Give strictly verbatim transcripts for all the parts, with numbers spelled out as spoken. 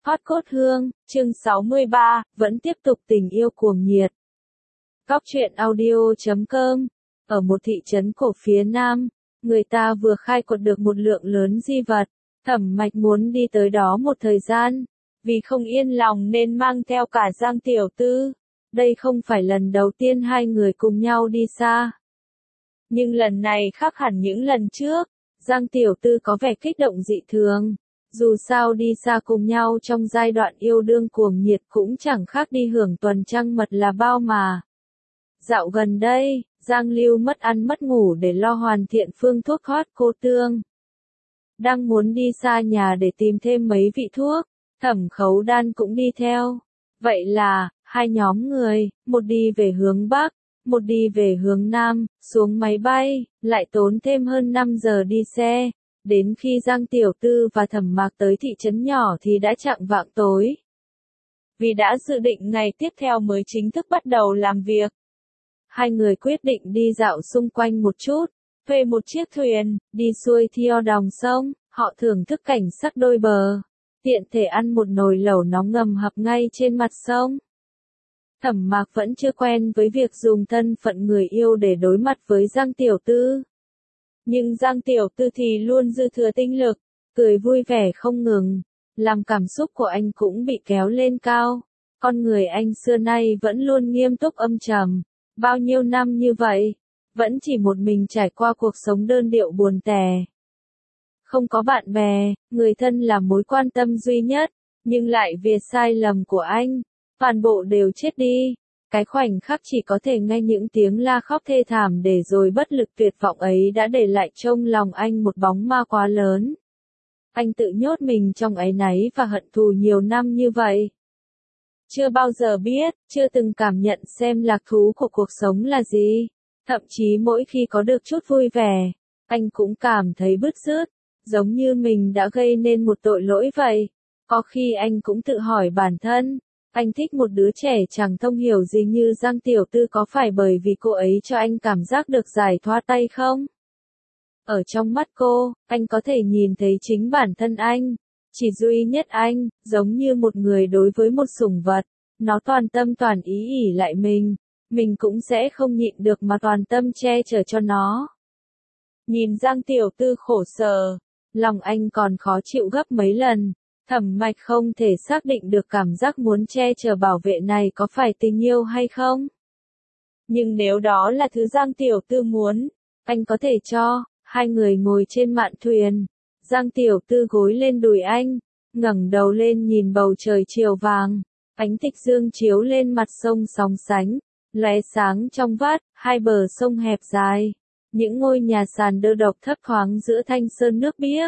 Hot cốt hương, chương sáu mươi ba, vẫn tiếp tục tình yêu cuồng nhiệt. Góc truyện audio chấm com. Ở một thị trấn cổ phía Nam, người ta vừa khai quật được một lượng lớn di vật. Thẩm Mạch muốn đi tới đó một thời gian, vì không yên lòng nên mang theo cả Giang Tiểu Tư. Đây không phải lần đầu tiên hai người cùng nhau đi xa. Nhưng lần này khác hẳn những lần trước, Giang Tiểu Tư có vẻ kích động dị thường. Dù sao đi xa cùng nhau trong giai đoạn yêu đương cuồng nhiệt cũng chẳng khác đi hưởng tuần trăng mật là bao mà. Dạo gần đây, Giang Lưu mất ăn mất ngủ để lo hoàn thiện phương thuốc hot cô tương. Đang muốn đi xa nhà để tìm thêm mấy vị thuốc, Thẩm Khấu Đan cũng đi theo. Vậy là, hai nhóm người, một đi về hướng Bắc, một đi về hướng Nam, xuống máy bay, lại tốn thêm hơn năm giờ đi xe. Đến khi Giang Tiểu Tư và Thẩm Mạc tới thị trấn nhỏ thì đã chạng vạng tối. Vì đã dự định ngày tiếp theo mới chính thức bắt đầu làm việc. Hai người quyết định đi dạo xung quanh một chút, thuê một chiếc thuyền, đi xuôi theo dòng sông, họ thưởng thức cảnh sắc đôi bờ, tiện thể ăn một nồi lẩu nóng ngầm hấp ngay trên mặt sông. Thẩm Mạc vẫn chưa quen với việc dùng thân phận người yêu để đối mặt với Giang Tiểu Tư. Nhưng Giang Tiểu Tư thì luôn dư thừa tinh lực, cười vui vẻ không ngừng, làm cảm xúc của anh cũng bị kéo lên cao. Con người anh xưa nay vẫn luôn nghiêm túc âm trầm, bao nhiêu năm như vậy, vẫn chỉ một mình trải qua cuộc sống đơn điệu buồn tẻ. Không có bạn bè, người thân là mối quan tâm duy nhất, nhưng lại vì sai lầm của anh, toàn bộ đều chết đi. Cái khoảnh khắc chỉ có thể nghe những tiếng la khóc thê thảm để rồi bất lực tuyệt vọng ấy đã để lại trong lòng anh một bóng ma quá lớn. Anh tự nhốt mình trong áy náy và hận thù nhiều năm như vậy. Chưa bao giờ biết, chưa từng cảm nhận xem lạc thú của cuộc sống là gì. Thậm chí mỗi khi có được chút vui vẻ, anh cũng cảm thấy bứt rứt, giống như mình đã gây nên một tội lỗi vậy. Có khi anh cũng tự hỏi bản thân. Anh thích một đứa trẻ chẳng thông hiểu gì như Giang Tiểu Tư có phải bởi vì cô ấy cho anh cảm giác được giải thoát tay không? Ở trong mắt cô, anh có thể nhìn thấy chính bản thân anh. Chỉ duy nhất anh, giống như một người đối với một sủng vật. Nó toàn tâm toàn ý ỉ lại mình. Mình cũng sẽ không nhịn được mà toàn tâm che chở cho nó. Nhìn Giang Tiểu Tư khổ sở, lòng anh còn khó chịu gấp mấy lần. Thẩm Mạch không thể xác định được cảm giác muốn che chở bảo vệ này có phải tình yêu hay không. Nhưng nếu đó là thứ Giang Tiểu Tư muốn, anh có thể cho. Hai người ngồi trên mạn thuyền. Giang Tiểu Tư gối lên đùi anh, ngẩng đầu lên nhìn bầu trời chiều vàng. Ánh tịch dương chiếu lên mặt sông sóng sánh, lóe sáng trong vắt, hai bờ sông hẹp dài. Những ngôi nhà sàn đơ độc thấp thoáng giữa thanh sơn nước biếc.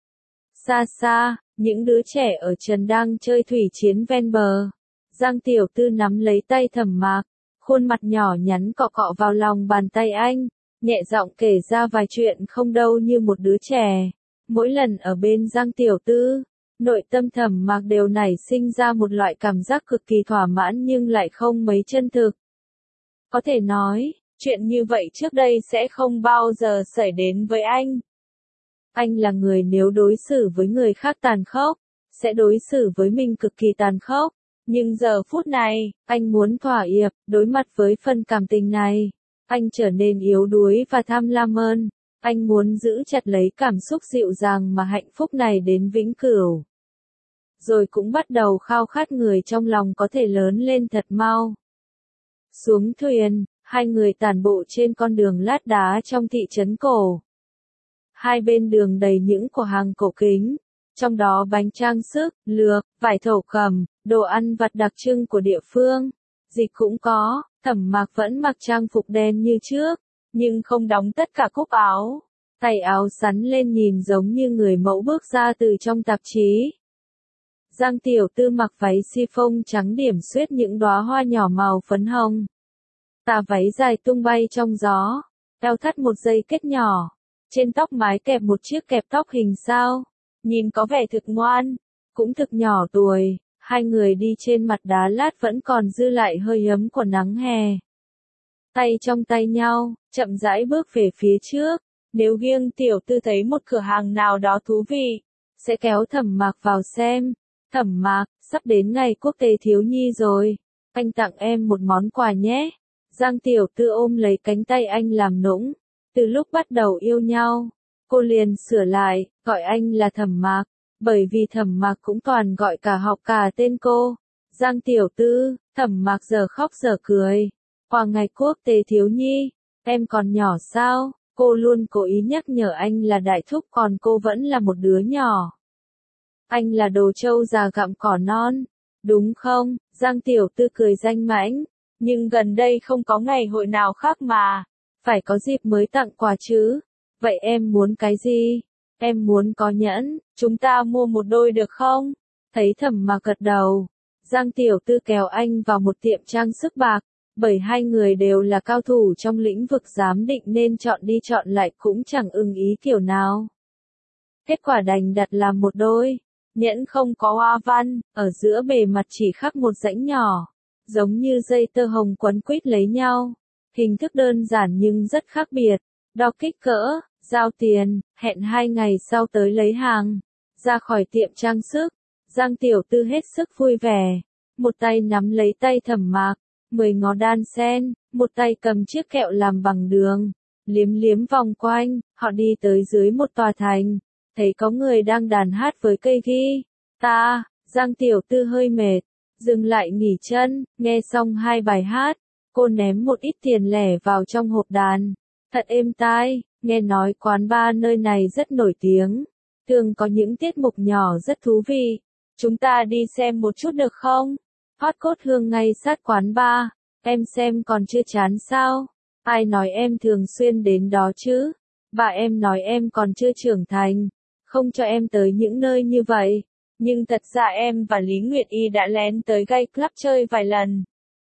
Xa xa, những đứa trẻ ở trần đang chơi thủy chiến ven bờ. Giang Tiểu Tư nắm lấy tay Thẩm Mạc, khuôn mặt nhỏ nhắn cọ cọ vào lòng bàn tay anh, nhẹ giọng kể ra vài chuyện không đâu như một đứa trẻ. Mỗi lần ở bên Giang Tiểu Tư, nội tâm Thẩm Mạc đều nảy sinh ra một loại cảm giác cực kỳ thỏa mãn nhưng lại không mấy chân thực. Có thể nói, chuyện như vậy trước đây sẽ không bao giờ xảy đến với anh. Anh là người nếu đối xử với người khác tàn khốc, sẽ đối xử với mình cực kỳ tàn khốc. Nhưng giờ phút này, anh muốn thỏa hiệp, đối mặt với phần cảm tình này. Anh trở nên yếu đuối và tham lam hơn. Anh muốn giữ chặt lấy cảm xúc dịu dàng mà hạnh phúc này đến vĩnh cửu. Rồi cũng bắt đầu khao khát người trong lòng có thể lớn lên thật mau. Xuống thuyền, hai người tản bộ trên con đường lát đá trong thị trấn cổ. Hai bên đường đầy những cửa hàng cổ kính, trong đó bánh trang sức, lược, vải thổ cẩm, đồ ăn vặt đặc trưng của địa phương. Dịch cũng có. Thẩm Mạc vẫn mặc trang phục đen như trước, nhưng không đóng tất cả cúc áo. Tay áo sắn lên nhìn giống như người mẫu bước ra từ trong tạp chí. Giang Tiểu Tư mặc váy chiffon trắng điểm xuyết những đóa hoa nhỏ màu phấn hồng. Tà váy dài tung bay trong gió, eo thắt một dây kết nhỏ. Trên tóc mái kẹp một chiếc kẹp tóc hình sao, nhìn có vẻ thực ngoan, cũng thực nhỏ tuổi. Hai người đi trên mặt đá lát vẫn còn dư lại hơi ấm của nắng hè. Tay trong tay nhau, chậm rãi bước về phía trước. Nếu Giang Tiểu Tư thấy một cửa hàng nào đó thú vị, sẽ kéo Thẩm Mạc vào xem. Thẩm Mạc, sắp đến ngày quốc tế thiếu nhi rồi, anh tặng em một món quà nhé. Giang Tiểu Tư ôm lấy cánh tay anh làm nũng. Từ lúc bắt đầu yêu nhau, cô liền sửa lại, gọi anh là Thẩm Mạc, bởi vì Thẩm Mạc cũng toàn gọi cả học cả tên cô. Giang Tiểu Tư, Thẩm Mạc giờ khóc giờ cười. Qua ngày quốc tế thiếu nhi, em còn nhỏ sao? Cô luôn cố ý nhắc nhở anh là đại thúc còn cô vẫn là một đứa nhỏ. Anh là đồ trâu già gặm cỏ non, đúng không? Giang Tiểu Tư cười danh mãnh, nhưng gần đây không có ngày hội nào khác mà, phải có dịp mới tặng quà chứ. Vậy em muốn cái gì? Em muốn có nhẫn, chúng ta mua một đôi được không? Thấy Thẩm Mạc gật đầu, Giang Tiểu Tư kéo anh vào một tiệm trang sức bạc, bởi hai người đều là cao thủ trong lĩnh vực giám định nên chọn đi chọn lại cũng chẳng ưng ý kiểu nào. Kết quả đành đặt làm một đôi. Nhẫn không có hoa văn, ở giữa bề mặt chỉ khắc một rãnh nhỏ, giống như dây tơ hồng quấn quýt lấy nhau. Hình thức đơn giản nhưng rất khác biệt. Đo kích cỡ, giao tiền, hẹn hai ngày sau tới lấy hàng. Ra khỏi tiệm trang sức, Giang Tiểu Tư hết sức vui vẻ. Một tay nắm lấy tay Thẩm Mạc, mười ngón đan sen, một tay cầm chiếc kẹo làm bằng đường. Liếm liếm vòng quanh, họ đi tới dưới một tòa thành. Thấy có người đang đàn hát với cây ghi ta, Giang Tiểu Tư hơi mệt, dừng lại nghỉ chân, nghe xong hai bài hát, cô ném một ít tiền lẻ vào trong hộp đàn, thật êm tai, nghe nói quán bar nơi này rất nổi tiếng, thường có những tiết mục nhỏ rất thú vị, chúng ta đi xem một chút được không? Hot cốt hương ngay sát quán bar, em xem còn chưa chán sao? Ai nói em thường xuyên đến đó chứ? Bà em nói em còn chưa trưởng thành, không cho em tới những nơi như vậy. Nhưng thật ra em và Lý Nguyệt Y đã lén tới gay club chơi vài lần.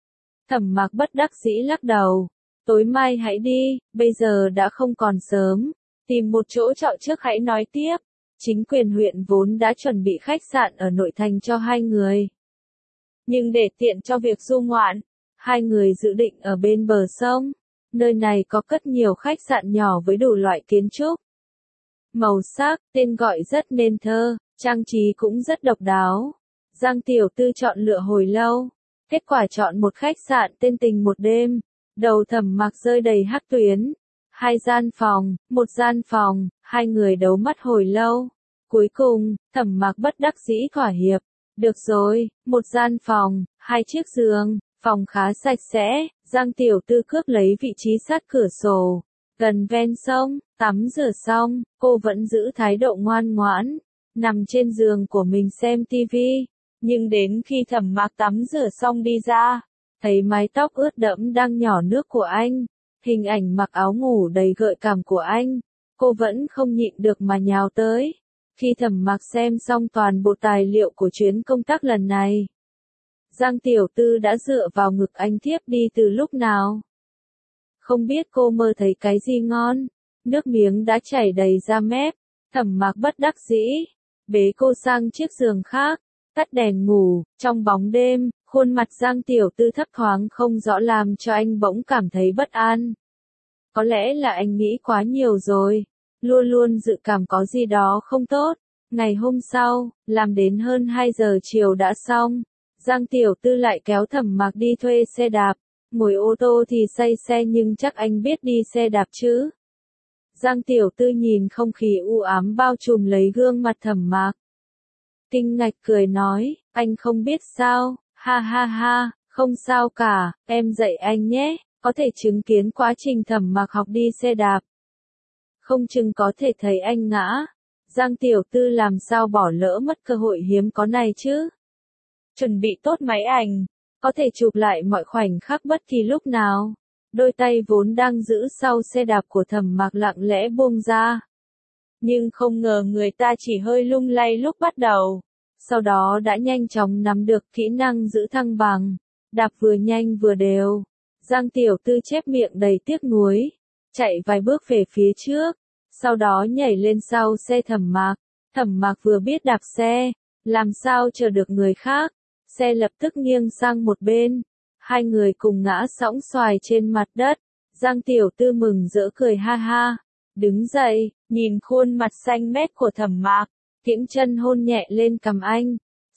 Thẩm Mạc bất đắc dĩ lắc đầu. Tối mai hãy đi, bây giờ đã không còn sớm. Tìm một chỗ trọ trước hãy nói tiếp. Chính quyền huyện vốn đã chuẩn bị khách sạn ở nội thành cho hai người. Nhưng để tiện cho việc du ngoạn, hai người dự định ở bên bờ sông. Nơi này có rất nhiều khách sạn nhỏ với đủ loại kiến trúc. Màu sắc, tên gọi rất nên thơ, trang trí cũng rất độc đáo. Giang Tiểu Tư chọn lựa hồi lâu, kết quả chọn một khách sạn tên Tình Một Đêm. Đầu Thẩm Mạc rơi đầy hắc tuyến. Hai gian phòng, một gian phòng, hai người đấu mắt hồi lâu. Cuối cùng, Thẩm Mạc bất đắc dĩ thỏa hiệp. Được rồi, một gian phòng, hai chiếc giường, phòng khá sạch sẽ. Giang Tiểu Tư cướp lấy vị trí sát cửa sổ, gần ven sông, tắm rửa xong, cô vẫn giữ thái độ ngoan ngoãn, nằm trên giường của mình xem tivi. Nhưng đến khi Thẩm Mạc tắm rửa xong đi ra, thấy mái tóc ướt đẫm đang nhỏ nước của anh, hình ảnh mặc áo ngủ đầy gợi cảm của anh, cô vẫn không nhịn được mà nhào tới. Khi Thẩm Mạc xem xong toàn bộ tài liệu của chuyến công tác lần này, Giang Tiểu Tư đã dựa vào ngực anh thiếp đi từ lúc nào. Không biết cô mơ thấy cái gì ngon, nước miếng đã chảy đầy ra mép. Thẩm Mạc bất đắc dĩ, bế cô sang chiếc giường khác, tắt đèn ngủ. Trong bóng đêm, khuôn mặt Giang Tiểu Tư thấp thoáng không rõ làm cho anh bỗng cảm thấy bất an. Có lẽ là anh nghĩ quá nhiều rồi, luôn luôn dự cảm có gì đó không tốt. Ngày hôm sau, làm đến hơn hai giờ chiều đã xong, Giang Tiểu Tư lại kéo Thẩm Mạc đi thuê xe đạp. Ngồi ô tô thì say xe nhưng chắc anh biết đi xe đạp chứ. Giang Tiểu Tư nhìn không khí u ám bao trùm lấy gương mặt Thẩm Mạc. Kinh ngạc cười nói, anh không biết sao, ha ha ha, không sao cả, em dạy anh nhé, có thể chứng kiến quá trình Thẩm Mạc học đi xe đạp. Không chừng có thể thấy anh ngã. Giang Tiểu Tư làm sao bỏ lỡ mất cơ hội hiếm có này chứ. Chuẩn bị tốt máy ảnh, có thể chụp lại mọi khoảnh khắc bất kỳ lúc nào. Đôi tay vốn đang giữ sau xe đạp của Thẩm Mạc lặng lẽ buông ra. Nhưng không ngờ người ta chỉ hơi lung lay lúc bắt đầu. Sau đó đã nhanh chóng nắm được kỹ năng giữ thăng bằng. Đạp vừa nhanh vừa đều. Giang Tiểu Tư chép miệng đầy tiếc nuối. Chạy vài bước về phía trước. Sau đó nhảy lên sau xe Thẩm Mạc. Thẩm Mạc vừa biết đạp xe. Làm sao chờ được người khác. Xe lập tức nghiêng sang một bên. Hai người cùng ngã sõng xoài trên mặt đất. Giang Tiểu Tư mừng rỡ cười ha ha. Đứng dậy, nhìn khuôn mặt xanh mét của Thẩm Mạc. Kiễng chân hôn nhẹ lên cằm anh.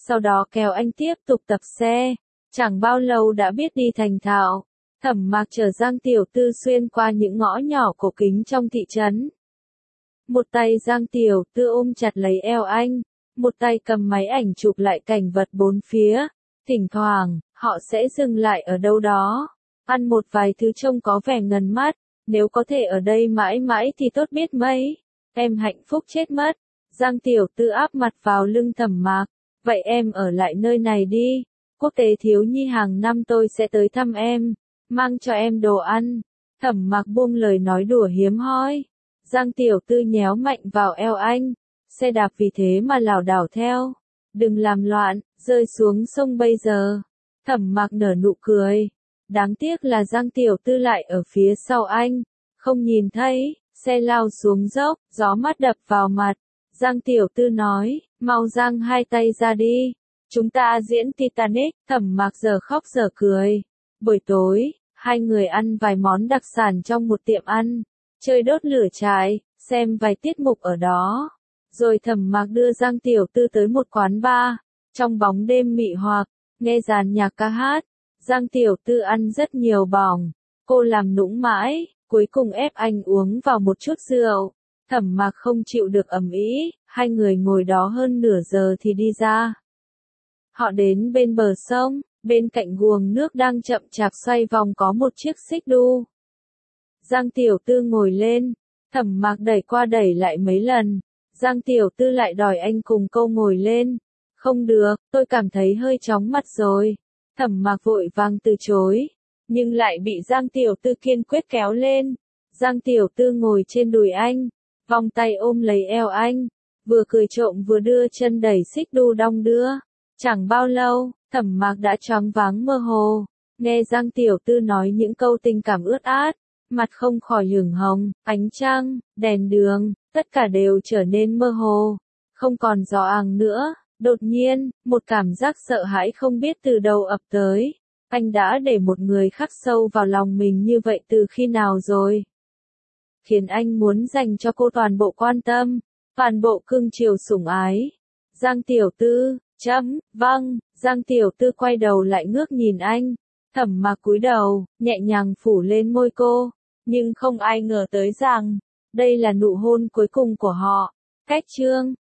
sau đó kéo anh tiếp tục tập xe. Chẳng bao lâu đã biết đi thành thạo. Thẩm Mạc chở Giang Tiểu Tư xuyên qua những ngõ nhỏ cổ kính trong thị trấn. Một tay Giang Tiểu Tư ôm chặt lấy eo anh, một tay cầm máy ảnh chụp lại cảnh vật bốn phía. Thỉnh thoảng, họ sẽ dừng lại ở đâu đó, ăn một vài thứ trông có vẻ ngần mắt. Nếu có thể ở đây mãi mãi thì tốt biết mấy. Em hạnh phúc chết mất. Giang Tiểu Tư áp mặt vào lưng Thẩm Mạc. Vậy em ở lại nơi này đi. Quốc tế thiếu nhi hàng năm tôi sẽ tới thăm em, mang cho em đồ ăn. Thẩm Mạc buông lời nói đùa hiếm hoi. Giang Tiểu Tư nhéo mạnh vào eo anh. Xe đạp vì thế mà lảo đảo theo. Đừng làm loạn, rơi xuống sông bây giờ. Thẩm Mạc nở nụ cười. Đáng tiếc là Giang Tiểu Tư lại ở phía sau anh. Không nhìn thấy, xe lao xuống dốc, gió mát đập vào mặt. Giang Tiểu Tư nói, mau giang hai tay ra đi. Chúng ta diễn Titanic. Thẩm Mạc giờ khóc giờ cười. Buổi tối, hai người ăn vài món đặc sản trong một tiệm ăn. Chơi đốt lửa trại, xem vài tiết mục ở đó. Rồi Thẩm Mạc đưa Giang Tiểu Tư tới một quán bar. Trong bóng đêm mị hoặc, nghe dàn nhạc ca hát. Giang Tiểu Tư ăn rất nhiều bỏng. Cô làm nũng mãi, cuối cùng ép anh uống vào một chút rượu. Thẩm Mạc không chịu được ầm ĩ, hai người ngồi đó hơn nửa giờ thì đi ra. Họ đến bên bờ sông, bên cạnh guồng nước đang chậm chạp xoay vòng có một chiếc xích đu. Giang Tiểu Tư ngồi lên, Thẩm Mạc đẩy qua đẩy lại mấy lần. Giang Tiểu Tư lại đòi anh cùng cô ngồi lên. Không được, tôi cảm thấy hơi chóng mặt rồi. Thẩm Mạc vội vàng từ chối, nhưng lại bị Giang Tiểu Tư kiên quyết kéo lên. Giang Tiểu Tư ngồi trên đùi anh, vòng tay ôm lấy eo anh, vừa cười trộm vừa đưa chân đẩy xích đu đong đưa. Chẳng bao lâu, Thẩm Mạc đã choáng váng mơ hồ, nghe Giang Tiểu Tư nói những câu tình cảm ướt át, mặt không khỏi ửng hồng, ánh trăng, đèn đường, tất cả đều trở nên mơ hồ, không còn rõ àng nữa. Đột nhiên, một cảm giác sợ hãi không biết từ đâu ập tới. Anh đã để một người khắc sâu vào lòng mình như vậy từ khi nào rồi? Khiến anh muốn dành cho cô toàn bộ quan tâm, toàn bộ cưng chiều sủng ái. Giang Tiểu Tư, chấm, vâng. Giang Tiểu Tư quay đầu lại ngước nhìn anh. Thẩm Mạc cúi đầu, nhẹ nhàng phủ lên môi cô. Nhưng không ai ngờ tới rằng, đây là nụ hôn cuối cùng của họ. Cách chương